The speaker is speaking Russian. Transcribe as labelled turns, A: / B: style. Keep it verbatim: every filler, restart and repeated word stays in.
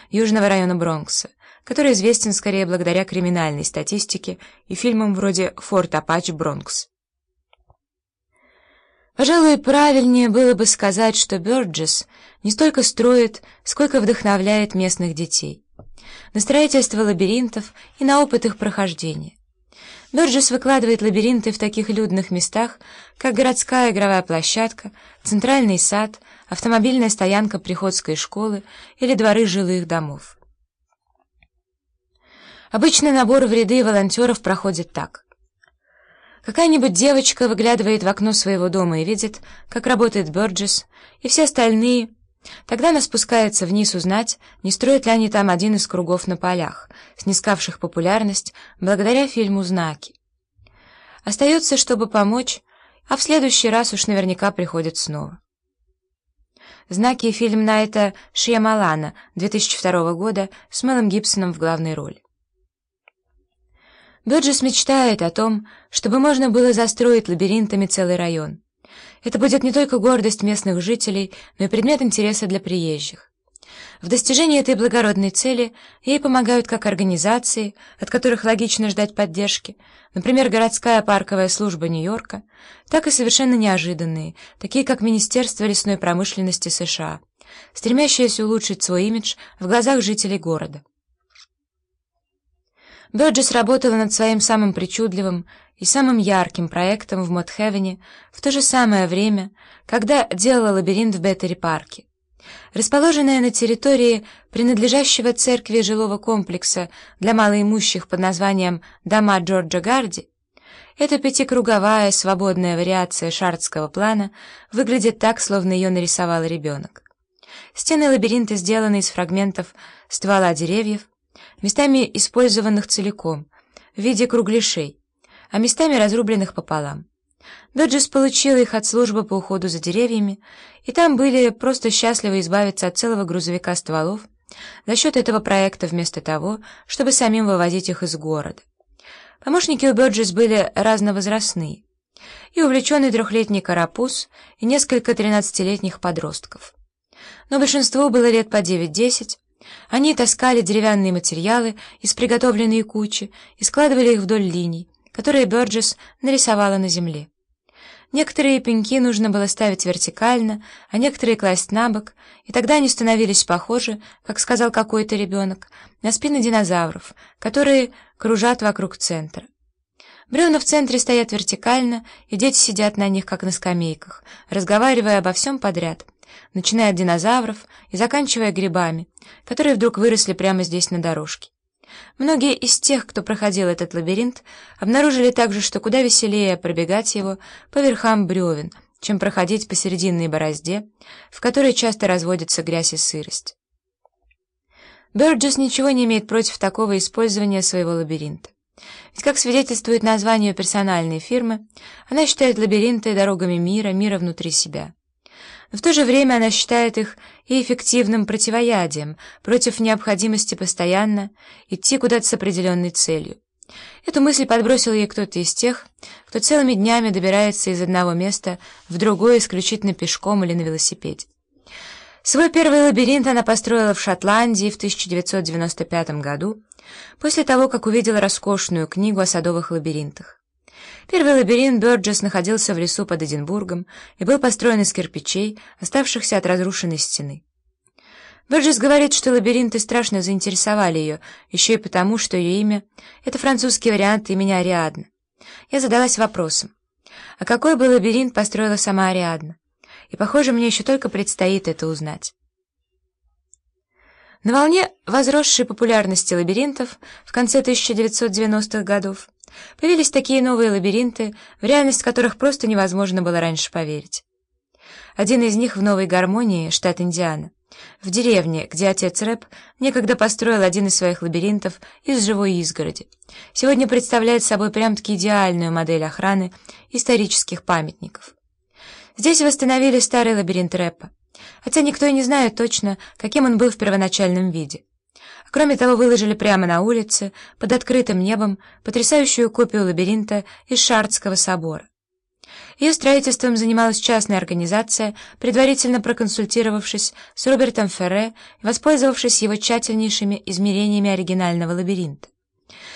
A: южного района Бронкса, который известен скорее благодаря криминальной статистике и фильмам вроде «Форт Апач Бронкс». Пожалуй, правильнее было бы сказать, что Бёрджесс не столько строит, сколько вдохновляет местных детей на строительство лабиринтов и на опыт их прохождения. Бёрджесс выкладывает лабиринты в таких людных местах, как городская игровая площадка, центральный сад, автомобильная стоянка приходской школы или дворы жилых домов. Обычно набор в ряды волонтеров проходит так. Какая-нибудь девочка выглядывает в окно своего дома и видит, как работает Бёрджесс, и все остальные. Тогда она спускается вниз узнать, не строят ли они там один из кругов на полях, снискавших популярность благодаря фильму «Знаки». Остается, чтобы помочь, а в следующий раз уж наверняка приходит снова. «Знаки» — фильм Найта Шьямалана две тысячи второго года с Мелом Гибсоном в главной роли. Бёрджесс мечтает о том, чтобы можно было застроить лабиринтами целый район. Это будет не только гордость местных жителей, но и предмет интереса для приезжих. В достижении этой благородной цели ей помогают как организации, от которых логично ждать поддержки, например, городская парковая служба Нью-Йорка, так и совершенно неожиданные, такие как Министерство лесной промышленности США, стремящиеся улучшить свой имидж в глазах жителей города. Бёрджесс работала над своим самым причудливым и самым ярким проектом в Мод-Хевене в то же самое время, когда делала лабиринт в Беттери-парке. Расположенная на территории принадлежащего церкви жилого комплекса для малоимущих под названием «Дома Джорджа Гарди», эта пятикруговая свободная вариация шардского плана выглядит так, словно ее нарисовал ребенок. Стены лабиринта сделаны из фрагментов ствола деревьев, местами использованных целиком, в виде кругляшей, а местами разрубленных пополам. Бёрджесс получила их от службы по уходу за деревьями, и там были просто счастливы избавиться от целого грузовика стволов за счет этого проекта вместо того, чтобы самим вывозить их из города. Помощники у Бёрджесс были разновозрастные, и увлеченный трехлетний карапуз, и несколько тринадцатилетних подростков. Но большинству было лет по девять-десять. Они таскали деревянные материалы из приготовленной кучи и складывали их вдоль линий, которые Бёрджесс нарисовала на земле. Некоторые пеньки нужно было ставить вертикально, а некоторые класть на бок, и тогда они становились похожи, как сказал какой-то ребенок, на спины динозавров, которые кружат вокруг центра. Бревна в центре стоят вертикально, и дети сидят на них, как на скамейках, разговаривая обо всем подряд, начиная от динозавров и заканчивая грибами, которые вдруг выросли прямо здесь на дорожке. Многие из тех, кто проходил этот лабиринт, обнаружили также, что куда веселее пробегать его по верхам бревен, чем проходить по серединной борозде, в которой часто разводится грязь и сырость. Бёрджесс ничего не имеет против такого использования своего лабиринта. Ведь, как свидетельствует название персональной фирмы, она считает лабиринты дорогами мира, мира внутри себя. Но в то же время она считает их и эффективным противоядием против необходимости постоянно идти куда-то с определенной целью. Эту мысль подбросил ей кто-то из тех, кто целыми днями добирается из одного места в другое исключительно пешком или на велосипеде. Свой первый лабиринт она построила в Шотландии в тысяча девятьсот девяносто пятом году, после того, как увидела роскошную книгу о садовых лабиринтах. Первый лабиринт Бёрджесс находился в лесу под Эдинбургом и был построен из кирпичей, оставшихся от разрушенной стены. Бёрджесс говорит, что лабиринты страшно заинтересовали ее, еще и потому, что ее имя — это французский вариант имени Ариадна. Я задалась вопросом, а какой бы лабиринт построила сама Ариадна? И, похоже, мне еще только предстоит это узнать. На волне возросшей популярности лабиринтов в конце тысяча девятьсот девяностых годов появились такие новые лабиринты, в реальность которых просто невозможно было раньше поверить. Один из них в Новой Гармонии, штат Индиана, в деревне, где отец Рэп некогда построил один из своих лабиринтов из живой изгороди, сегодня представляет собой прям-таки идеальную модель охраны исторических памятников. Здесь восстановили старый лабиринт Рэпа, хотя никто и не знает точно, каким он был в первоначальном виде. Кроме того, выложили прямо на улице, под открытым небом, потрясающую копию лабиринта из Шардского собора. Ее строительством занималась частная организация, предварительно проконсультировавшись с Робертом Ферре и воспользовавшись его тщательнейшими измерениями оригинального лабиринта.